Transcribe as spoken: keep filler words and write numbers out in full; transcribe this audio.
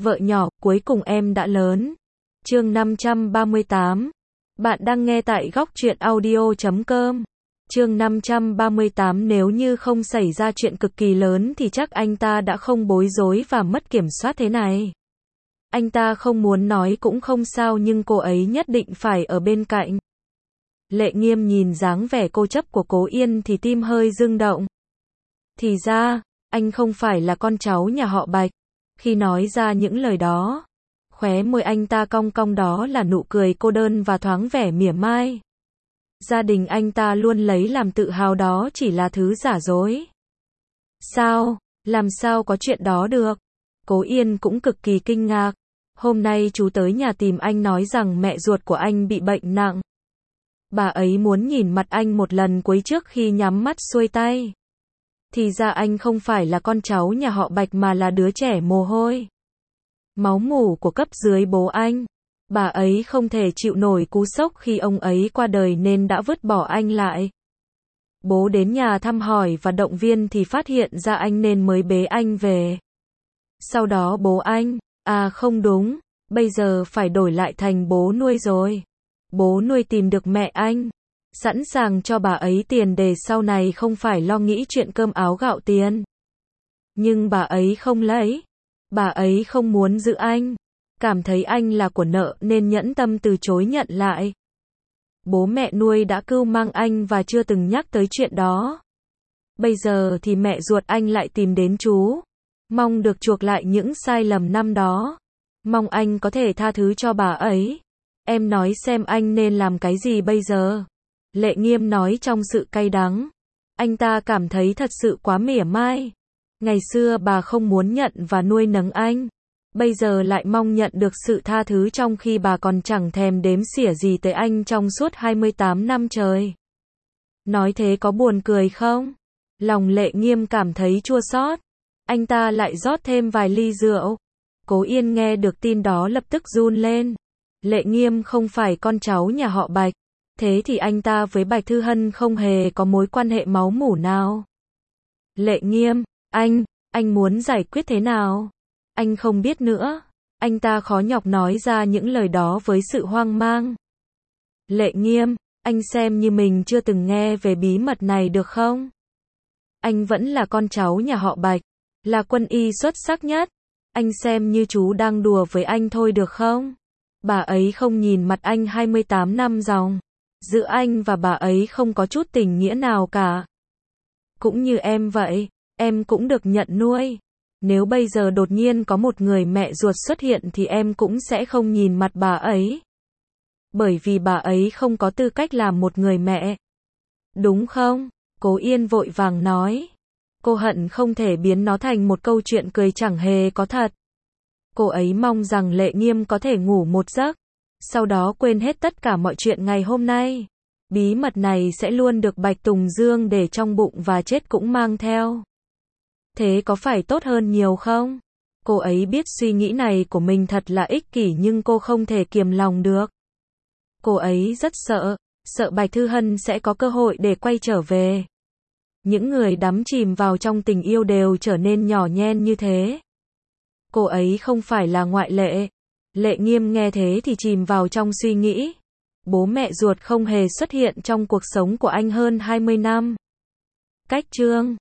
Vợ nhỏ, cuối cùng em đã lớn. Chương năm trăm ba mươi tám. Bạn đang nghe tại góc truyện audio chấm com. Chương năm trăm ba mươi tám. Nếu như không xảy ra chuyện cực kỳ lớn thì chắc anh ta đã không bối rối và mất kiểm soát thế này. Anh ta không muốn nói cũng không sao, nhưng cô ấy nhất định phải ở bên cạnh. Lệ Nghiêm nhìn dáng vẻ cố chấp của Cố Yên thì tim hơi rung động. Thì ra, anh không phải là con cháu nhà họ Bạch. Khi nói ra những lời đó, khóe môi anh ta cong cong, đó là nụ cười cô đơn và thoáng vẻ mỉa mai. Gia đình anh ta luôn lấy làm tự hào, đó chỉ là thứ giả dối. Sao? Làm sao có chuyện đó được? Cố Yên cũng cực kỳ kinh ngạc. Hôm nay chú tới nhà tìm anh nói rằng mẹ ruột của anh bị bệnh nặng. Bà ấy muốn nhìn mặt anh một lần cuối trước khi nhắm mắt xuôi tay. Thì ra anh không phải là con cháu nhà họ Bạch mà là đứa trẻ mồ hôi. Máu mủ của cấp dưới bố anh. Bà ấy không thể chịu nổi cú sốc khi ông ấy qua đời nên đã vứt bỏ anh lại. Bố đến nhà thăm hỏi và động viên thì phát hiện ra anh nên mới bế anh về. Sau đó bố anh, à không đúng, bây giờ phải đổi lại thành bố nuôi rồi. Bố nuôi tìm được mẹ anh, sẵn sàng cho bà ấy tiền để sau này không phải lo nghĩ chuyện cơm áo gạo tiền. Nhưng bà ấy không lấy. Bà ấy không muốn giữ anh, cảm thấy anh là của nợ nên nhẫn tâm từ chối nhận lại. Bố mẹ nuôi đã cưu mang anh và chưa từng nhắc tới chuyện đó. Bây giờ thì mẹ ruột anh lại tìm đến chú, mong được chuộc lại những sai lầm năm đó. Mong anh có thể tha thứ cho bà ấy. Em nói xem anh nên làm cái gì bây giờ? Lệ Nghiêm nói trong sự cay đắng. Anh ta cảm thấy thật sự quá mỉa mai. Ngày xưa bà không muốn nhận và nuôi nấng anh. Bây giờ lại mong nhận được sự tha thứ trong khi bà còn chẳng thèm đếm xỉa gì tới anh trong suốt hai mươi tám năm trời. Nói thế có buồn cười không? Lòng Lệ Nghiêm cảm thấy chua xót. Anh ta lại rót thêm vài ly rượu. Cố Yên nghe được tin đó lập tức run lên. Lệ Nghiêm không phải con cháu nhà họ Bạch. Thế thì anh ta với Bạch Thư Hân không hề có mối quan hệ máu mủ nào. Lệ Nghiêm, anh, anh muốn giải quyết thế nào? Anh không biết nữa. Anh ta khó nhọc nói ra những lời đó với sự hoang mang. Lệ Nghiêm, anh xem như mình chưa từng nghe về bí mật này được không? Anh vẫn là con cháu nhà họ Bạch, là quân y xuất sắc nhất. Anh xem như chú đang đùa với anh thôi được không? Bà ấy không nhìn mặt anh hai mươi tám năm dòng. Giữa anh và bà ấy không có chút tình nghĩa nào cả. Cũng như em vậy, em cũng được nhận nuôi. Nếu bây giờ đột nhiên có một người mẹ ruột xuất hiện thì em cũng sẽ không nhìn mặt bà ấy. Bởi vì bà ấy không có tư cách làm một người mẹ. Đúng không? Cố Yên vội vàng nói. Cô hận không thể biến nó thành một câu chuyện cười chẳng hề có thật. Cô ấy mong rằng Lệ Nghiêm có thể ngủ một giấc, sau đó quên hết tất cả mọi chuyện ngày hôm nay. Bí mật này sẽ luôn được Bạch Tùng Dương để trong bụng và chết cũng mang theo. Thế có phải tốt hơn nhiều không? Cô ấy biết suy nghĩ này của mình thật là ích kỷ nhưng cô không thể kiềm lòng được. Cô ấy rất sợ, sợ Bạch Thư Hân sẽ có cơ hội để quay trở về. Những người đắm chìm vào trong tình yêu đều trở nên nhỏ nhen như thế. Cô ấy không phải là ngoại lệ. Lệ Nghiêm nghe thế thì chìm vào trong suy nghĩ. Bố mẹ ruột không hề xuất hiện trong cuộc sống của anh hơn hai mươi năm. Cách chương